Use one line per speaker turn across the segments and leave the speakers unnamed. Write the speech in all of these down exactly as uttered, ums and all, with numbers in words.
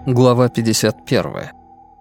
Глава пятьдесят первая.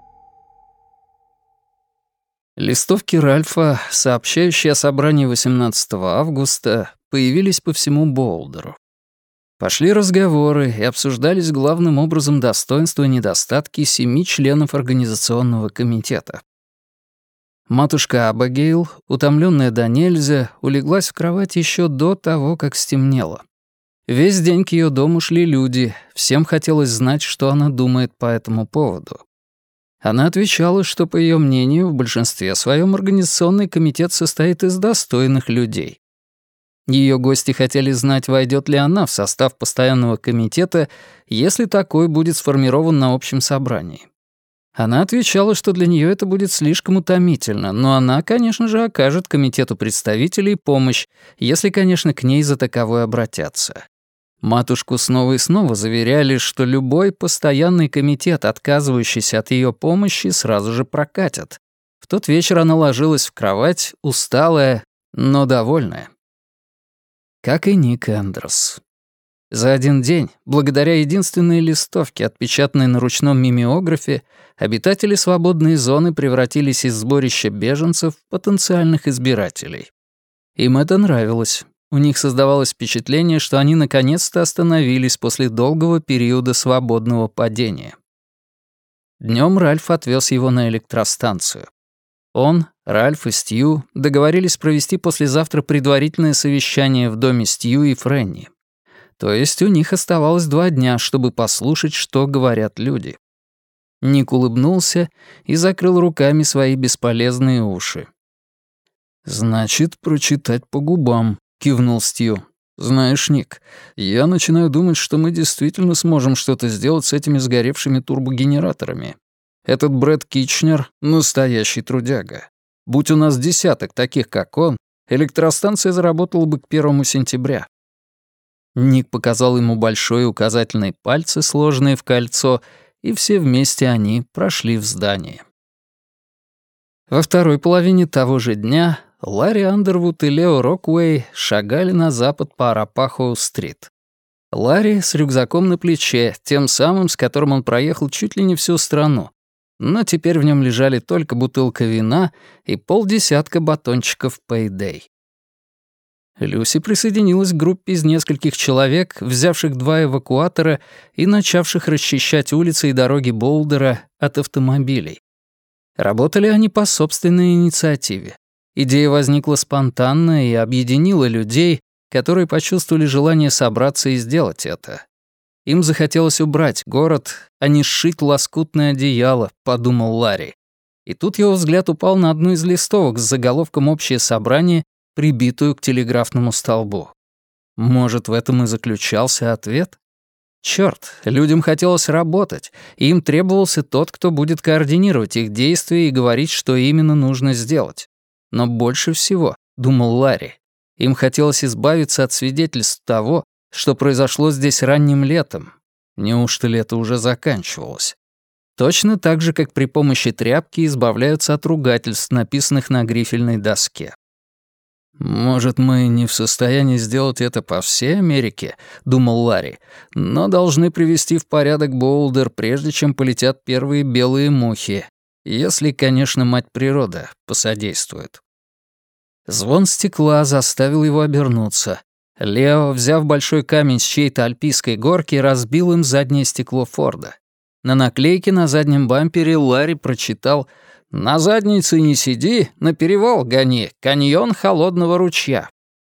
Листовки Ральфа, сообщающие о собрании восемнадцатого августа, появились по всему Боулдеру. Пошли разговоры и обсуждались главным образом достоинства и недостатки семи членов организационного комитета. Матушка Абигейл, утомленная до нельзя, улеглась в кровать еще до того, как стемнело. Весь день к ее дому шли люди, всем хотелось знать, что она думает по этому поводу. Она отвечала, что, по ее мнению, в большинстве своем организационный комитет состоит из достойных людей. Ее гости хотели знать, войдет ли она в состав постоянного комитета, если такой будет сформирован на общем собрании. Она отвечала, что для нее это будет слишком утомительно, но она, конечно же, окажет комитету представителей помощь, если, конечно, к ней за таковой обратятся. Матушку снова и снова заверяли, что любой постоянный комитет, отказывающийся от ее помощи, сразу же прокатят. В тот вечер она ложилась в кровать, усталая, но довольная. Как и Ник Эндрос. За один день, благодаря единственной листовке, отпечатанной на ручном мимеографе, обитатели свободной зоны превратились из сборища беженцев в потенциальных избирателей. Им это нравилось. У них создавалось впечатление, что они наконец-то остановились после долгого периода свободного падения. Днем Ральф отвез его на электростанцию. Он, Ральф и Стью договорились провести послезавтра предварительное совещание в доме Стью и Фрэнни. То есть у них оставалось два дня, чтобы послушать, что говорят люди. Ник улыбнулся и закрыл руками свои бесполезные уши. «Значит, прочитать по губам», — кивнул Стью. «Знаешь, Ник, я начинаю думать, что мы действительно сможем что-то сделать с этими сгоревшими турбогенераторами. Этот Брэд Китчнер — настоящий трудяга. Будь у нас десяток таких, как он, электростанция заработала бы к первому сентября». Ник показал ему большой указательный пальцы, сложенные в кольцо, и все вместе они прошли в здание. Во второй половине того же дня Ларри Андервуд и Лео Роквей шагали на запад по Арапахоу-стрит. Ларри с рюкзаком на плече, тем самым, с которым он проехал чуть ли не всю страну, но теперь в нем лежали только бутылка вина и полдесятка батончиков Payday. Люси присоединилась к группе из нескольких человек, взявших два эвакуатора и начавших расчищать улицы и дороги Боулдера от автомобилей. Работали они по собственной инициативе. Идея возникла спонтанно и объединила людей, которые почувствовали желание собраться и сделать это. Им захотелось убрать город, а не сшить лоскутное одеяло, подумал Ларри. И тут его взгляд упал на одну из листовок с заголовком «Общее собрание», прибитую к телеграфному столбу. Может, в этом и заключался ответ? Чёрт, людям хотелось работать, и им требовался тот, кто будет координировать их действия и говорить, что именно нужно сделать. Но больше всего, думал Ларри, им хотелось избавиться от свидетельств того, что произошло здесь ранним летом. Неужто лето уже заканчивалось? Точно так же, как при помощи тряпки избавляются от ругательств, написанных на грифельной доске. «Может, мы не в состоянии сделать это по всей Америке», — думал Ларри, «но должны привести в порядок Боулдер, прежде чем полетят первые белые мухи, если, конечно, мать природа посодействует». Звон стекла заставил его обернуться. Лео, взяв большой камень с чьей-то альпийской горки, разбил им заднее стекло Форда. На наклейке на заднем бампере Ларри прочитал «На заднице не сиди, на перевал гони, каньон холодного ручья».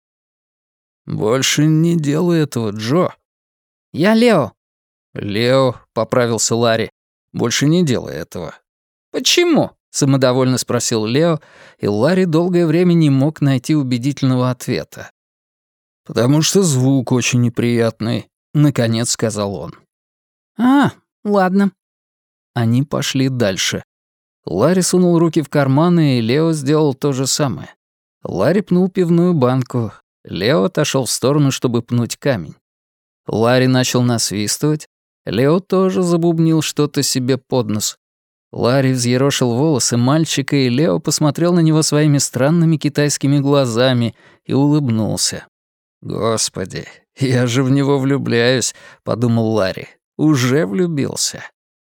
«Больше не делай этого, Джо». «Я Лео». «Лео», — поправился Ларри, — «больше не делай этого». «Почему?» — самодовольно спросил Лео, и Ларри долгое время не мог найти убедительного ответа. «Потому что звук очень неприятный», — наконец сказал он.
«А, ладно».
Они пошли дальше. Ларри сунул руки в карманы, и Лео сделал то же самое. Ларри пнул пивную банку. Лео отошел в сторону, чтобы пнуть камень. Ларри начал насвистывать. Лео тоже забубнил что-то себе под нос. Ларри взъерошил волосы мальчика, и Лео посмотрел на него своими странными китайскими глазами и улыбнулся. «Господи, я же в него влюбляюсь», — подумал Ларри. «Уже влюбился».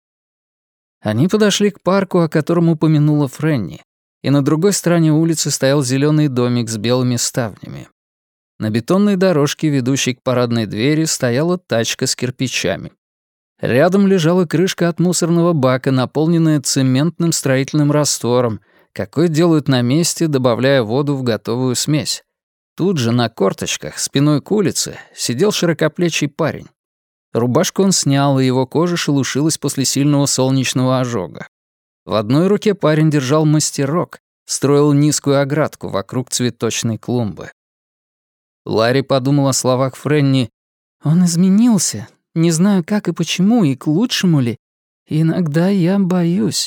Они подошли к парку, о котором упомянула Фрэнни, и на другой стороне улицы стоял зеленый домик с белыми ставнями. На бетонной дорожке, ведущей к парадной двери, стояла тачка с кирпичами. Рядом лежала крышка от мусорного бака, наполненная цементным строительным раствором, какой делают на месте, добавляя воду в готовую смесь. Тут же на корточках, спиной к улице, сидел широкоплечий парень. Рубашку он снял, и его кожа шелушилась после сильного солнечного ожога. В одной руке парень держал мастерок, строил низкую оградку вокруг цветочной клумбы. Ларри подумал о словах Фрэнни.
«Он изменился. Не знаю, как и почему, и к лучшему ли. Иногда я боюсь».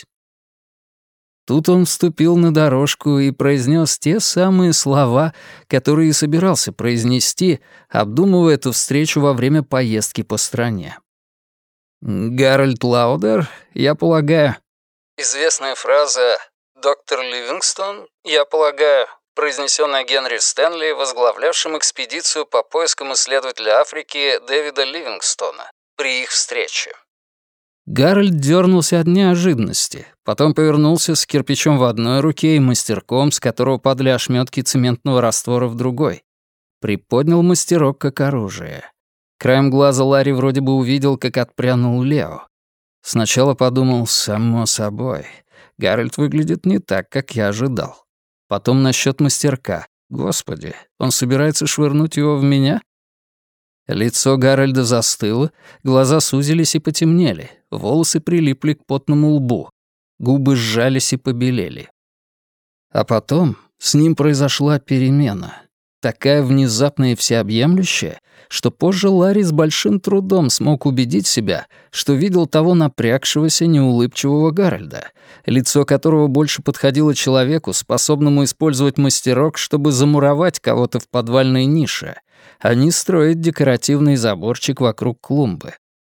Тут он вступил на дорожку и произнес те самые слова, которые и собирался произнести, обдумывая эту встречу во время поездки по стране. «Гарольд Лаудер, я полагаю...» Известная фраза «Доктор Ливингстон, я полагаю», произнесенная Генри Стэнли, возглавлявшим экспедицию по поискам исследователя Африки Дэвида Ливингстона, при их встрече. Гарольд дернулся от неожиданности, потом повернулся с кирпичом в одной руке и мастерком, с которого падали ошметки цементного раствора в другой. Приподнял мастерок как оружие. Краем глаза Ларри вроде бы увидел, как отпрянул Лео. Сначала подумал, само собой, Гарольд выглядит не так, как я ожидал. Потом насчет мастерка. Господи, он собирается швырнуть его в меня? Лицо Гарольда застыло, глаза сузились и потемнели, волосы прилипли к потному лбу, губы сжались и побелели. А потом с ним произошла перемена, такая внезапная и всеобъемлющая, что позже Ларри с большим трудом смог убедить себя, что видел того напрягшегося, неулыбчивого Гарольда, лицо которого больше подходило человеку, способному использовать мастерок, чтобы замуровать кого-то в подвальной нише, а не строить декоративный заборчик вокруг клумбы.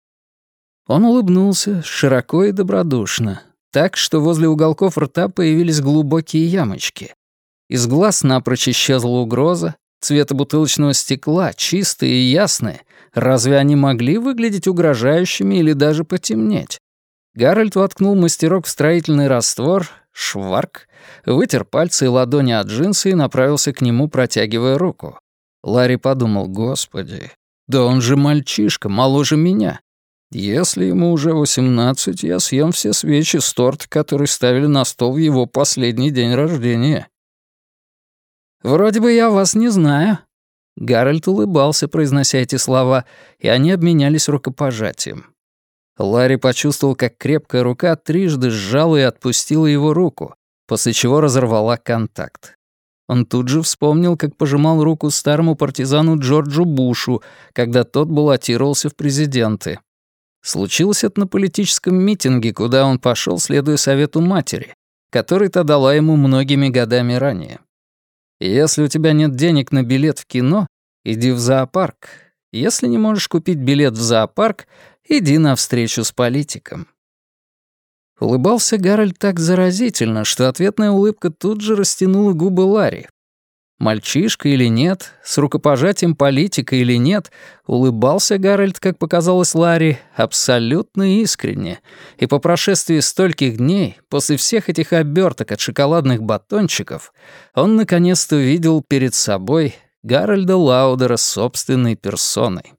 Он улыбнулся широко и добродушно, так, что возле уголков рта появились глубокие ямочки. Из глаз напрочь исчезла угроза, цвета бутылочного стекла, чистые и ясные, разве они могли выглядеть угрожающими или даже потемнеть? Гарольд воткнул мастерок в строительный раствор, шварк, вытер пальцы и ладони от джинсы и направился к нему, протягивая руку. Ларри подумал, господи, да он же мальчишка, моложе меня. Если ему уже восемнадцать, я съем все свечи с торта, который ставили на стол в его последний день рождения. «Вроде бы я вас не знаю». Гарольд улыбался, произнося эти слова, и они обменялись рукопожатием. Ларри почувствовал, как крепкая рука трижды сжала и отпустила его руку, после чего разорвала контакт. Он тут же вспомнил, как пожимал руку старому партизану Джорджу Бушу, когда тот баллотировался в президенты. Случилось это на политическом митинге, куда он пошел, следуя совету матери, который та дала ему многими годами ранее. Если у тебя нет денег на билет в кино, иди в зоопарк. Если не можешь купить билет в зоопарк, иди на встречу с политиком. Улыбался Гарольд так заразительно, что ответная улыбка тут же растянула губы Ларри. Мальчишка или нет, с рукопожатием политика или нет, улыбался Гарольд, как показалось Ларри, абсолютно искренне, и по прошествии стольких дней, после всех этих оберток от шоколадных батончиков, он наконец-то увидел перед собой Гарольда Лаудера собственной персоной.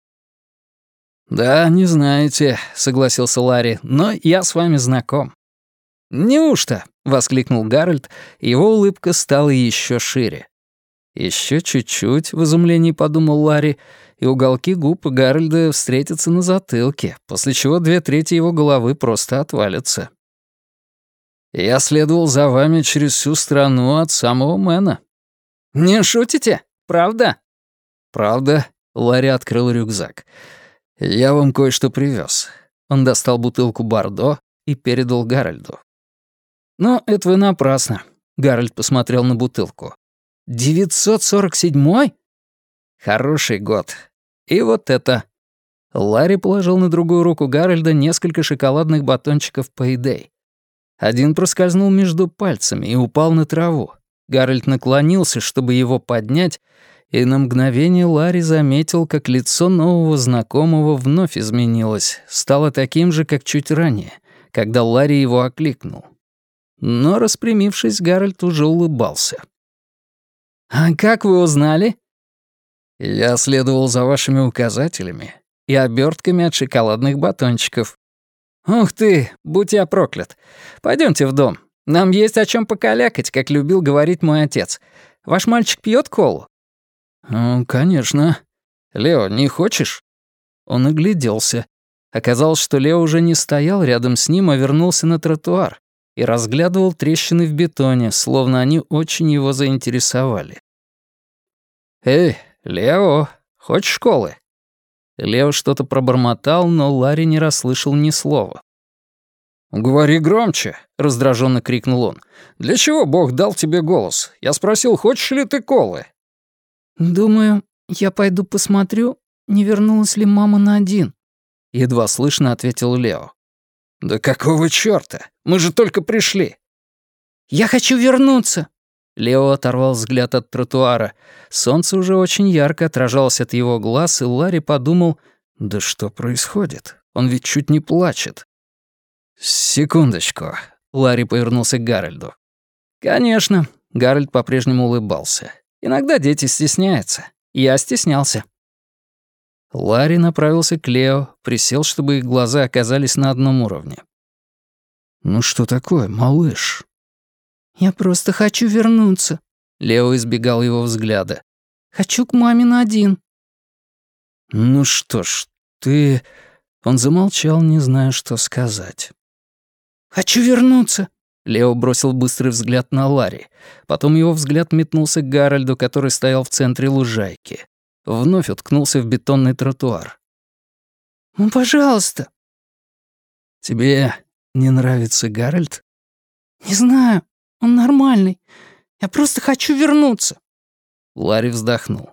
«Да, не знаете», — согласился Ларри, — «но я с вами знаком». «Неужто?» — воскликнул Гарольд, и его улыбка стала еще шире. Еще чуть-чуть, в изумлении подумал Ларри, и уголки губ Гарольда встретятся на затылке, после чего две трети его головы просто отвалятся. «Я следовал за вами через всю страну от самого Мэна». «Не шутите? Правда?» «Правда», — Ларри открыл рюкзак. «Я вам кое-что привез». Он достал бутылку бордо и передал Гарольду. «Ну, это вы напрасно», — Гарольд посмотрел на бутылку. «девятьсот сорок седьмой? Хороший год. И вот это». Ларри положил на другую руку Гарольда несколько шоколадных батончиков Payday. Один проскользнул между пальцами и упал на траву. Гарольд наклонился, чтобы его поднять, и на мгновение Ларри заметил, как лицо нового знакомого вновь изменилось, стало таким же, как чуть ранее, когда Ларри его окликнул. Но, распрямившись, Гарольд уже улыбался. «А как вы узнали?» «Я следовал за вашими указателями и обертками от шоколадных батончиков». «Ух ты, будь я проклят. Пойдемте в дом. Нам есть о чем покалякать, как любил говорить мой отец. Ваш мальчик пьет колу?» «Ну, конечно. Лео, не хочешь?» Он огляделся. Оказалось, что Лео уже не стоял рядом с ним, а вернулся на тротуар и разглядывал трещины в бетоне, словно они очень его заинтересовали. «Эй, Лео, хочешь колы?» Лео что-то пробормотал, но Ларри не расслышал ни слова. «Говори громче», — раздраженно крикнул он. «Для чего Бог дал тебе голос? Я спросил, хочешь ли ты колы?»
«Думаю, я пойду посмотрю, не вернулась ли мама на один», — едва слышно ответил Лео.
«Да какого чёрта? Мы же только пришли!»
«Я хочу вернуться!»
Лео оторвал взгляд от тротуара. Солнце уже очень ярко отражалось от его глаз, и Ларри подумал, «Да что происходит? Он ведь чуть не плачет». «Секундочку», — Ларри повернулся к Гарольду. «Конечно», — Гарольд по-прежнему улыбался. «Иногда дети стесняются. Я стеснялся». Ларри направился к Лео, присел, чтобы их глаза оказались на одном уровне. «Ну что такое, малыш?»
«Я просто хочу вернуться», —
Лео избегал его взгляда.
«Хочу к маме на один».
«Ну что ж, ты...» Он замолчал, не зная, что сказать.
«Хочу вернуться», —
Лео бросил быстрый взгляд на Ларри. Потом его взгляд метнулся к Гарольду, который стоял в центре лужайки. Вновь уткнулся в бетонный тротуар.
«Ну, пожалуйста».
«Тебе не нравится Гарольд?»
«Не знаю. Он нормальный. Я просто хочу вернуться».
Ларри вздохнул.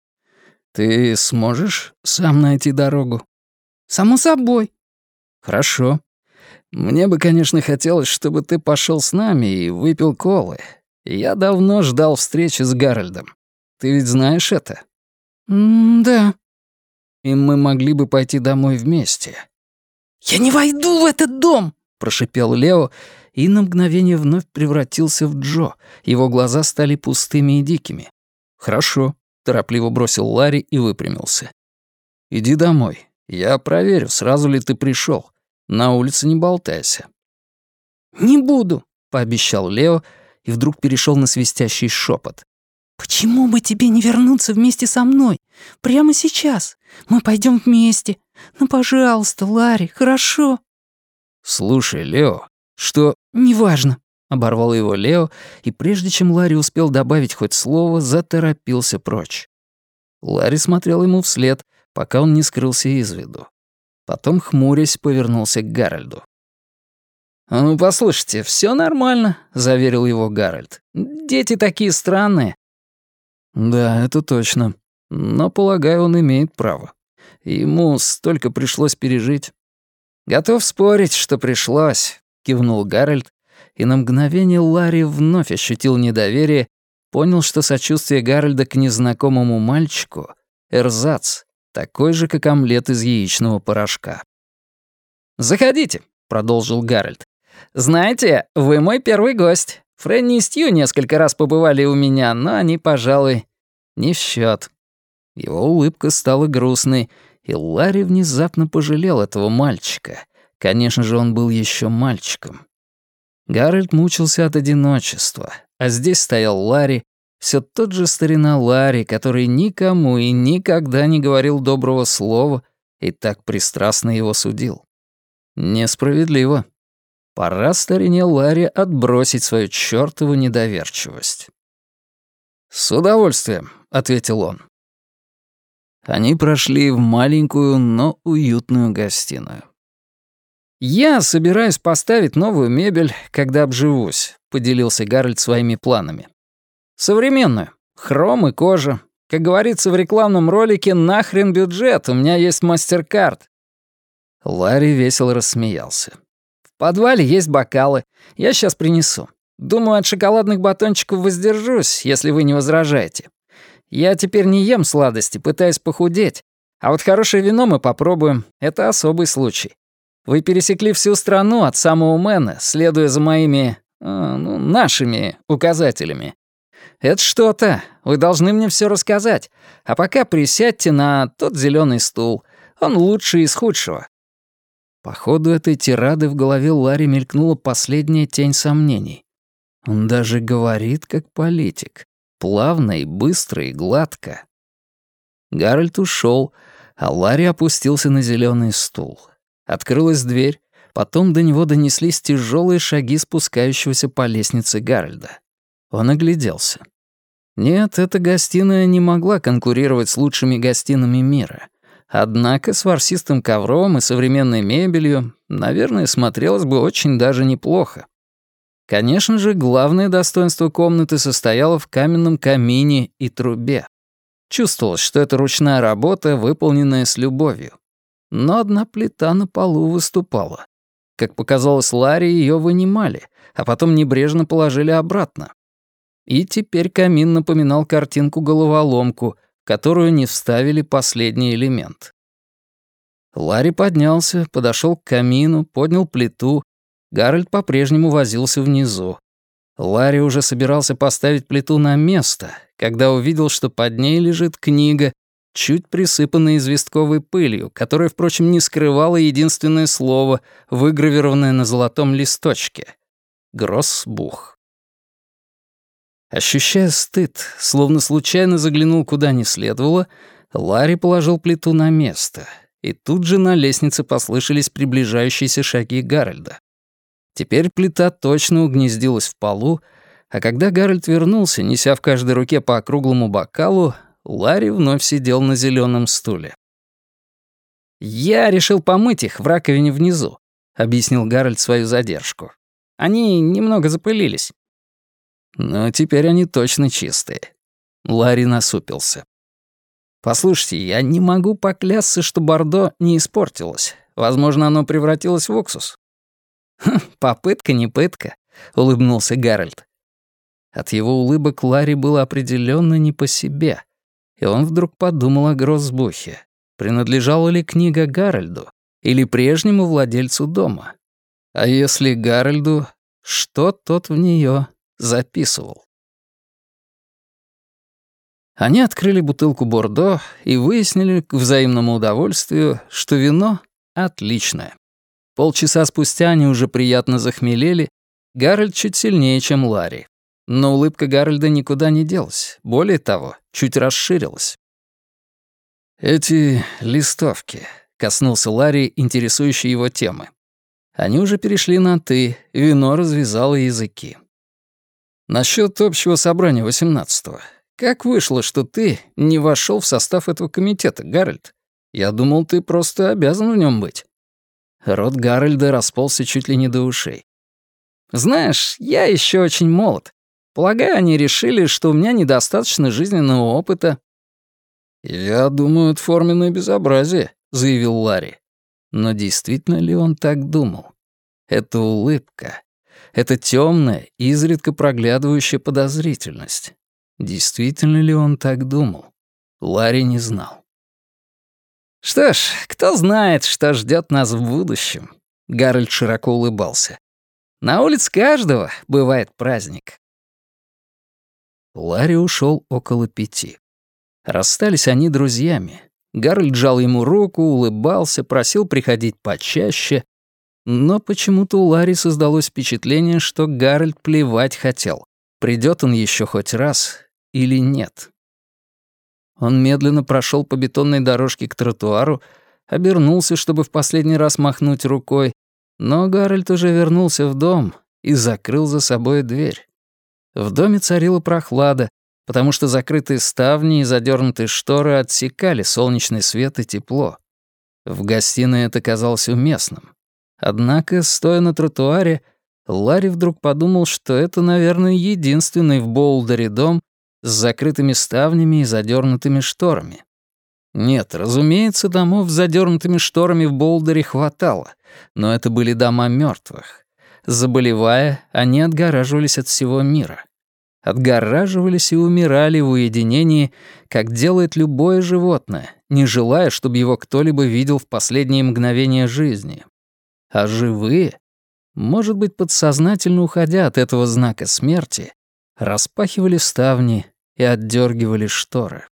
«Ты сможешь сам найти дорогу?»
«Само собой».
«Хорошо. Мне бы, конечно, хотелось, чтобы ты пошел с нами и выпил колы. Я давно ждал встречи с Гарольдом. Ты ведь знаешь это?»
«М-да».
«И мы могли бы пойти домой вместе».
«Я не войду в этот дом!»
— прошипел Лео, и на мгновение вновь превратился в Джо. Его глаза стали пустыми и дикими. «Хорошо», — торопливо бросил Ларри и выпрямился. «Иди домой. Я проверю, сразу ли ты пришел. На улице не болтайся».
«Не буду»,
— пообещал Лео, и вдруг перешел на свистящий шепот.
«Почему бы тебе не вернуться вместе со мной? Прямо сейчас. Мы пойдем вместе. Ну, пожалуйста, Ларри, хорошо?»
«Слушай, Лео, что...»
«Неважно»,
— оборвал его Лео, и прежде чем Ларри успел добавить хоть слово, заторопился прочь. Ларри смотрел ему вслед, пока он не скрылся из виду. Потом, хмурясь, повернулся к Гарольду. «Ну, послушайте, все нормально», — заверил его Гарольд. «Дети такие странные». «Да, это точно. Но, полагаю, он имеет право. Ему столько пришлось пережить». «Готов спорить, что пришлось», — кивнул Гарольд, и на мгновение Ларри вновь ощутил недоверие, понял, что сочувствие Гарольда к незнакомому мальчику — эрзац, такой же, как омлет из яичного порошка. «Заходите», — продолжил Гарольд. «Знаете, вы мой первый гость. Фрэнни и Стью несколько раз побывали у меня, но они, пожалуй, не в счет». Его улыбка стала грустной, и Ларри внезапно пожалел этого мальчика. Конечно же, он был еще мальчиком. Гарольд мучился от одиночества, а здесь стоял Ларри, все тот же старина Ларри, который никому и никогда не говорил доброго слова и так пристрастно его судил. Несправедливо. Пора старине Ларри отбросить свою чёртову недоверчивость. «С удовольствием», — ответил он. Они прошли в маленькую, но уютную гостиную. «Я собираюсь поставить новую мебель, когда обживусь», — поделился Гарольд своими планами. «Современную. Хром и кожа. Как говорится в рекламном ролике, нахрен бюджет, у меня есть мастер-карт». Ларри весело рассмеялся. «В подвале есть бокалы. Я сейчас принесу. Думаю, от шоколадных батончиков воздержусь, если вы не возражаете. Я теперь не ем сладости, пытаюсь похудеть. А вот хорошее вино мы попробуем. Это особый случай. Вы пересекли всю страну от самого Мэна, следуя за моими, э, ну, нашими указателями. Это что-то. Вы должны мне все рассказать. А пока присядьте на тот зеленый стул. Он лучший из худшего». По ходу этой тирады в голове Ларри мелькнула последняя тень сомнений. Он даже говорит как политик. Плавно и быстро и гладко. Гарольд ушел, а Ларри опустился на зеленый стул. Открылась дверь, потом до него донеслись тяжелые шаги спускающегося по лестнице Гарольда. Он огляделся. Нет, эта гостиная не могла конкурировать с лучшими гостинами мира. Однако с ворсистым ковром и современной мебелью, наверное, смотрелось бы очень даже неплохо. Конечно же, главное достоинство комнаты состояло в каменном камине и трубе. Чувствовалось, что это ручная работа, выполненная с любовью. Но одна плита на полу выступала. Как показалось Ларри, ее вынимали, а потом небрежно положили обратно. И теперь камин напоминал картинку-головоломку, в которую не вставили последний элемент. Ларри поднялся, подошел к камину, поднял плиту. Гарольд по-прежнему возился внизу. Ларри уже собирался поставить плиту на место, когда увидел, что под ней лежит книга, чуть присыпанная известковой пылью, которая, впрочем, не скрывала единственное слово, выгравированное на золотом листочке — «Гроссбух». Ощущая стыд, словно случайно заглянул куда не следовало, Ларри положил плиту на место, и тут же на лестнице послышались приближающиеся шаги Гарольда. Теперь плита точно угнездилась в полу, а когда Гарольд вернулся, неся в каждой руке по округлому бокалу, Ларри вновь сидел на зеленом стуле. «Я решил помыть их в раковине внизу», — объяснил Гарольд свою задержку. «Они немного запылились». «Но теперь они точно чистые». Ларри насупился. «Послушайте, я не могу поклясться, что бордо не испортилось. Возможно, оно превратилось в уксус». «Хм, попытка не пытка», — улыбнулся Гарольд. От его улыбок Ларри было определенно не по себе, и он вдруг подумал о Гроссбухе. Принадлежала ли книга Гарольду или прежнему владельцу дома? А если Гарольду, что тот в нее записывал? Они открыли бутылку бордо и выяснили к взаимному удовольствию, что вино отличное. Полчаса спустя они уже приятно захмелели, Гарольд чуть сильнее, чем Ларри. Но улыбка Гарольда никуда не делась, более того, чуть расширилась. «Эти листовки», — коснулся Ларри интересующей его темы. Они уже перешли на «ты», вино развязало языки. «Насчёт общего собрания восемнадцатого. Как вышло, что ты не вошёл в состав этого комитета, Гарольд? Я думал, ты просто обязан в нём быть». Рот Гарольда расползся чуть ли не до ушей. «Знаешь, я ещё очень молод. Полагаю, они решили, что у меня недостаточно жизненного опыта». «Я думаю, это форменное безобразие», — заявил Ларри. Но действительно ли он так думал? Эта улыбка, эта тёмная, изредка проглядывающая подозрительность. Действительно ли он так думал? Ларри не знал. «Что ж, кто знает, что ждёт нас в будущем?» Гарольд широко улыбался. «На улице каждого бывает праздник». Ларри ушёл около пяти. Расстались они друзьями. Гарольд жал ему руку, улыбался, просил приходить почаще. Но почему-то у Ларри создалось впечатление, что Гарольд плевать хотел, придёт он ещё хоть раз или нет. Он медленно прошёл по бетонной дорожке к тротуару, обернулся, чтобы в последний раз махнуть рукой, но Гарольд уже вернулся в дом и закрыл за собой дверь. В доме царила прохлада, потому что закрытые ставни и задернутые шторы отсекали солнечный свет и тепло. В гостиной это казалось уместным. Однако, стоя на тротуаре, Ларри вдруг подумал, что это, наверное, единственный в Боулдере дом с закрытыми ставнями и задернутыми шторами. Нет, разумеется, домов с задернутыми шторами в Боулдере хватало, но это были дома мертвых. Заболевая, они отгораживались от всего мира. Отгораживались и умирали в уединении, как делает любое животное, не желая, чтобы его кто-либо видел в последние мгновения жизни. А живые, может быть, подсознательно уходя от этого знака смерти, распахивали ставни и отдергивали шторы.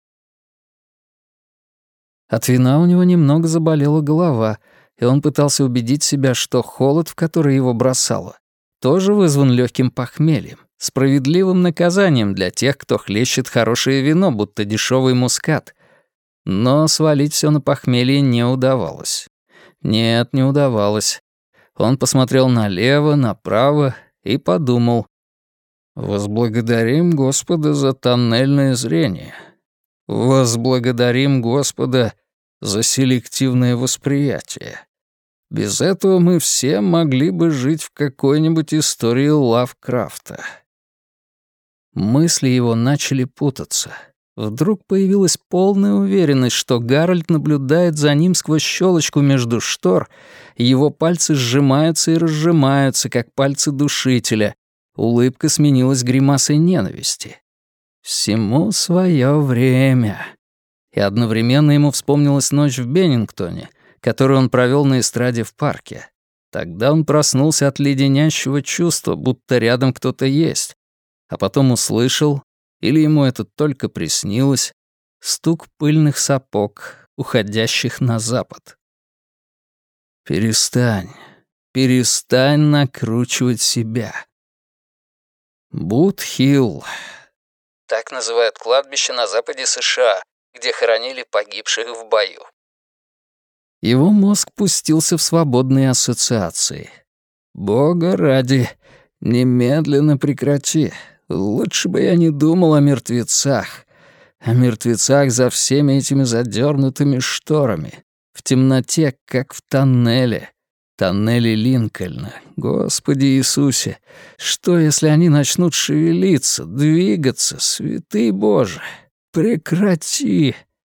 От вина у него немного заболела голова, и он пытался убедить себя, что холод, в который его бросало, тоже вызван легким похмельем, справедливым наказанием для тех, кто хлещет хорошее вино, будто дешевый мускат. Но свалить все на похмелье не удавалось. Нет, не удавалось. Он посмотрел налево, направо и подумал: «Возблагодарим Господа за тоннельное зрение. Возблагодарим Господа за селективное восприятие. Без этого мы все могли бы жить в какой-нибудь истории Лавкрафта». Мысли его начали путаться. Вдруг появилась полная уверенность, что Гарольд наблюдает за ним сквозь щелочку между штор, и его пальцы сжимаются и разжимаются, как пальцы душителя. Улыбка сменилась гримасой ненависти. Всему свое время. И одновременно ему вспомнилась ночь в Беннингтоне, которую он провел на эстраде в парке. Тогда он проснулся от леденящего чувства, будто рядом кто-то есть, а потом услышал, или ему это только приснилось, стук пыльных сапог, уходящих на запад. «Перестань, перестань накручивать себя». Бут-Хилл. Так называют кладбище на западе США, где хоронили погибших в бою. Его мозг пустился в свободные ассоциации. «Бога ради, немедленно прекрати. Лучше бы я не думал о мертвецах. О мертвецах за всеми этими задернутыми шторами. В темноте, как в тоннеле. Тоннеле Линкольна. Господи Иисусе, что, если они начнут шевелиться, двигаться, святый Боже? Прекрати!»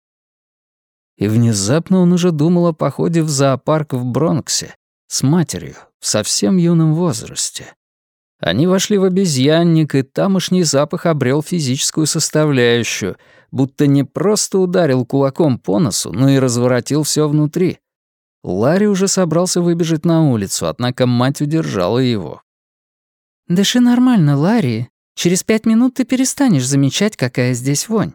И внезапно он уже думал о походе в зоопарк в Бронксе с матерью в совсем юном возрасте. Они вошли в обезьянник, и тамошний запах обрел физическую составляющую, будто не просто ударил кулаком по носу, но и разворотил все внутри. Ларри уже собрался выбежать на улицу, однако мать удержала его.
«Дыши нормально, Ларри. Через пять минут ты перестанешь замечать, какая здесь вонь».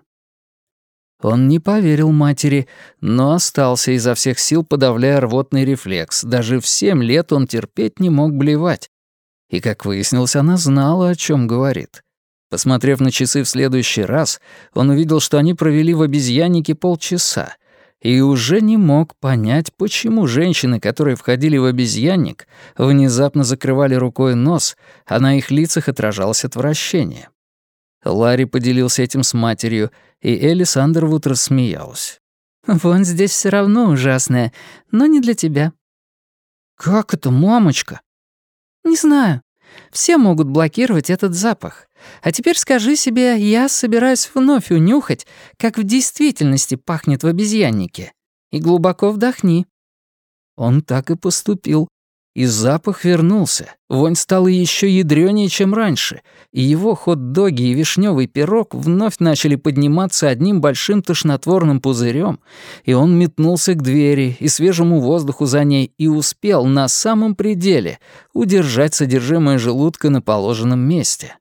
Он не поверил матери, но остался изо всех сил, подавляя рвотный рефлекс. Даже в семь лет он терпеть не мог блевать. И, как выяснилось, она знала, о чем говорит. Посмотрев на часы в следующий раз, он увидел, что они провели в обезьяннике полчаса, и уже не мог понять, почему женщины, которые входили в обезьянник, внезапно закрывали рукой нос, а на их лицах отражалось отвращение. Ларри поделился этим с матерью, и Элис Андервуд рассмеялась.
«Вон здесь все равно ужасная, но не для тебя».
«Как это, мамочка?»
«Не знаю. Все могут блокировать этот запах. А теперь скажи себе, я собираюсь вновь унюхать, как в действительности пахнет в обезьяннике. И глубоко вдохни».
Он так и поступил. И запах вернулся. Вонь стала еще ядрёнее, чем раньше, и его хот-доги и вишневый пирог вновь начали подниматься одним большим тошнотворным пузырем, и он метнулся к двери и свежему воздуху за ней и успел на самом пределе удержать содержимое желудка на положенном месте.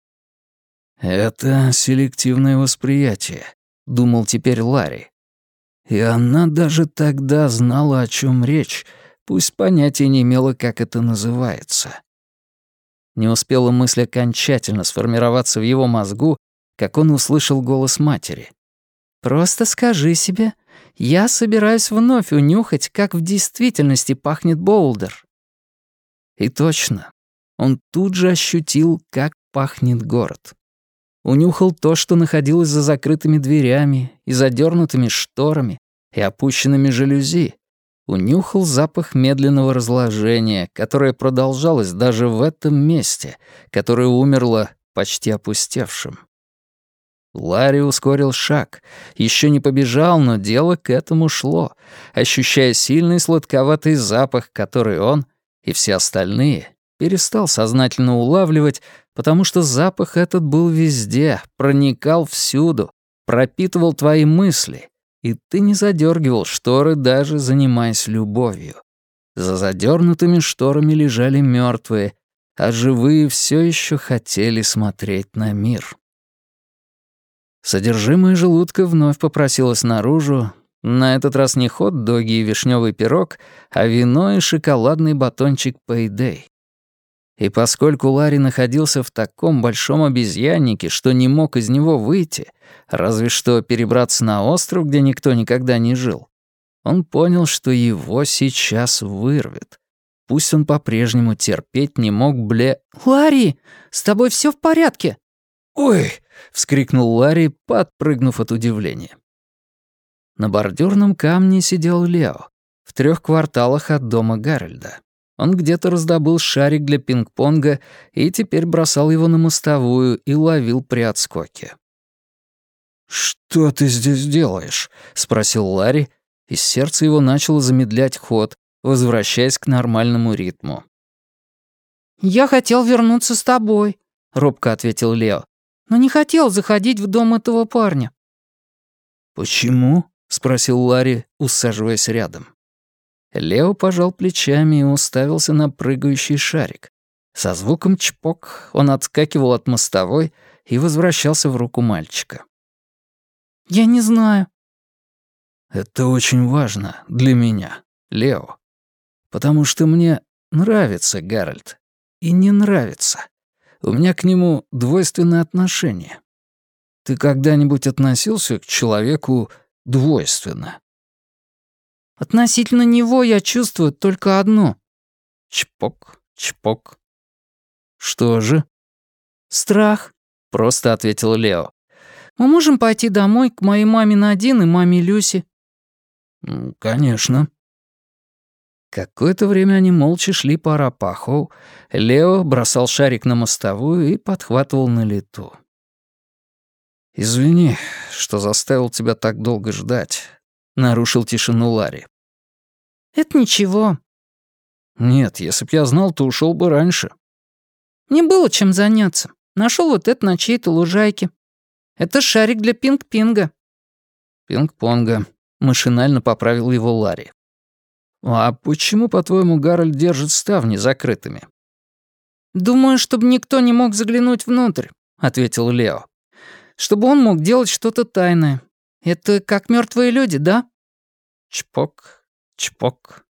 «Это селективное восприятие», — думал теперь Ларри. И она даже тогда знала, о чем речь, пусть понятия не имела, как это называется. Не успела мысль окончательно сформироваться в его мозгу, как он услышал голос матери.
«Просто скажи себе, я собираюсь вновь унюхать, как в действительности пахнет Боулдер».
И точно, он тут же ощутил, как пахнет город. Унюхал то, что находилось за закрытыми дверями и задернутыми шторами и опущенными жалюзи. Унюхал запах медленного разложения, которое продолжалось даже в этом месте, которое умерло почти опустевшим. Ларри ускорил шаг. Еще не побежал, но дело к этому шло, ощущая сильный сладковатый запах, который он и все остальные перестал сознательно улавливать, потому что запах этот был везде, проникал всюду, пропитывал твои мысли, и ты не задергивал шторы, даже занимаясь любовью. За задернутыми шторами лежали мертвые, а живые все еще хотели смотреть на мир. Содержимое желудка вновь попросилось наружу, на этот раз не хот-доги и вишневый пирог, а вино и шоколадный батончик Payday. И поскольку Ларри находился в таком большом обезьяннике, что не мог из него выйти, разве что перебраться на остров, где никто никогда не жил, он понял, что его сейчас вырвет. Пусть он по-прежнему терпеть не мог бле...
«Ларри, с тобой все в порядке?»
«Ой!» — вскрикнул Ларри, подпрыгнув от удивления. На бордюрном камне сидел Лео, в трех кварталах от дома Гарольда. Он где-то раздобыл шарик для пинг-понга и теперь бросал его на мостовую и ловил при отскоке. «Что ты здесь делаешь?» — спросил Ларри, и сердце его начало замедлять ход, возвращаясь к нормальному ритму.
«Я хотел вернуться с тобой», — робко ответил Лео, «но не хотел заходить в дом этого парня».
«Почему?» — спросил Ларри, усаживаясь рядом. Лео пожал плечами и уставился на прыгающий шарик. Со звуком чпок он отскакивал от мостовой и возвращался в руку мальчика.
«Я не знаю».
«Это очень важно для меня, Лео. Потому что мне нравится Гарольд и не нравится. У меня к нему двойственное отношение. Ты когда-нибудь относился к человеку двойственно?»
«Относительно него я чувствую только одно».
Чпок, чпок. «Что же?»
«Страх»,
— просто ответил Лео.
«Мы можем пойти домой к моей маме Надин и маме Люси?»
«Конечно». Какое-то время они молча шли по Арапахоу. Лео бросал шарик на мостовую и подхватывал на лету. «Извини, что заставил тебя так долго ждать», — нарушил тишину Ларри.
«Это ничего».
«Нет, если б я знал, то ушел бы раньше».
«Мне было чем заняться. Нашел вот это на чьей-то лужайке. Это шарик для пинг-пинга».
«Пинг-понга», — машинально поправил его Ларри. «А почему, по-твоему, Гарольд держит ставни закрытыми?»
«Думаю, чтобы никто не мог заглянуть внутрь», — ответил Лео. «Чтобы он мог делать что-то тайное. Это как мертвые люди, да?»
Чпок, чпок.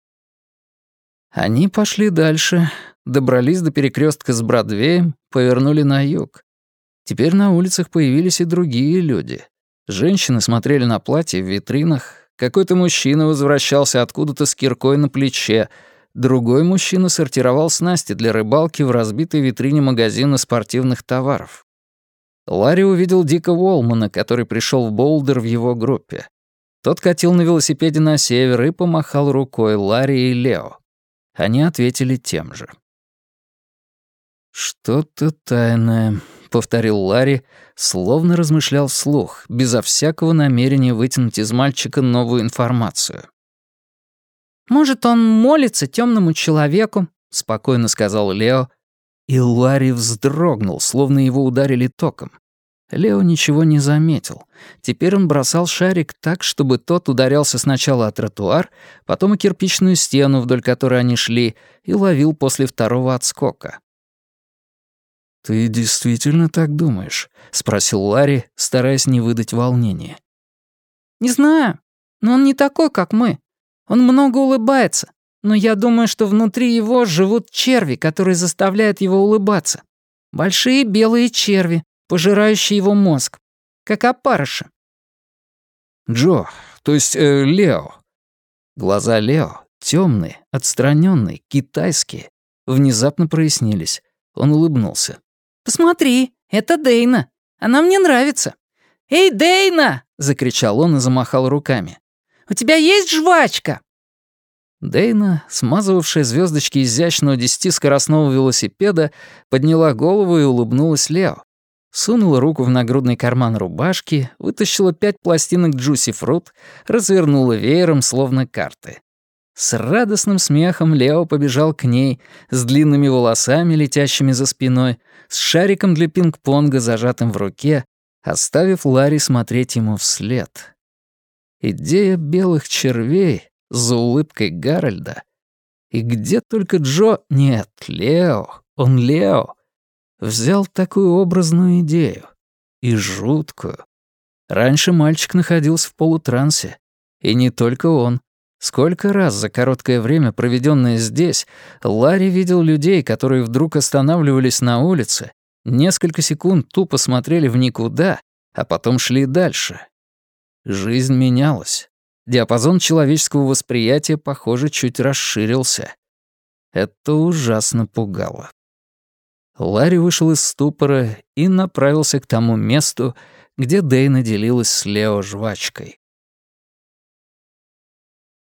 Они пошли дальше, добрались до перекрестка с Бродвеем, повернули на юг. Теперь на улицах появились и другие люди. Женщины смотрели на платья в витринах, какой-то мужчина возвращался откуда-то с киркой на плече, другой мужчина сортировал снасти для рыбалки в разбитой витрине магазина спортивных товаров. Ларри увидел Дика Уолмана, который пришел в Боулдер в его группе. Тот катил на велосипеде на север и помахал рукой Ларри и Лео. Они ответили тем же. «Что-то тайное», — повторил Ларри, словно размышлял вслух, безо всякого намерения вытянуть из мальчика новую информацию.
«Может, он молится темному человеку», — спокойно сказал Лео, и
Ларри вздрогнул, словно его ударили током. Лео ничего не заметил. Теперь он бросал шарик так, чтобы тот ударялся сначала о тротуар, потом о кирпичную стену, вдоль которой они шли, и ловил после второго отскока. «Ты действительно так думаешь?» — спросил Ларри, стараясь не выдать волнения.
«Не знаю, но он не такой, как мы. Он много улыбается, но я думаю, что внутри его живут черви, которые заставляют его улыбаться. Большие белые черви, пожирающие его мозг, как опарыши».
«Джо, то есть э, Лео». Глаза Лео, темные, отстраненные, китайские, внезапно прояснились. Он улыбнулся.
«Посмотри, это Дейна. Она мне нравится». «Эй, Дейна!» — закричал он и замахал руками. «У тебя есть жвачка?»
Дейна, смазывавшая звездочки изящного десятискоростного велосипеда, подняла голову и улыбнулась Лео. Сунула руку в нагрудный карман рубашки, вытащила пять пластинок Juicy Fruit, развернула веером, словно карты. С радостным смехом Лео побежал к ней, с длинными волосами, летящими за спиной, с шариком для пинг-понга, зажатым в руке, оставив Ларри смотреть ему вслед. Идея белых червей за улыбкой Гарольда И где только Джо... Нет, Лео, он Лео. Взял такую образную идею. И жуткую. Раньше мальчик находился в полутрансе. И не только он. Сколько раз за короткое время, проведенное здесь, Ларри видел людей, которые вдруг останавливались на улице, несколько секунд тупо смотрели в никуда, а потом шли дальше. Жизнь менялась. Диапазон человеческого восприятия, похоже, чуть расширился. Это ужасно пугало. Ларри вышел из ступора и направился к тому месту, где Дейна делилась с Лео жвачкой.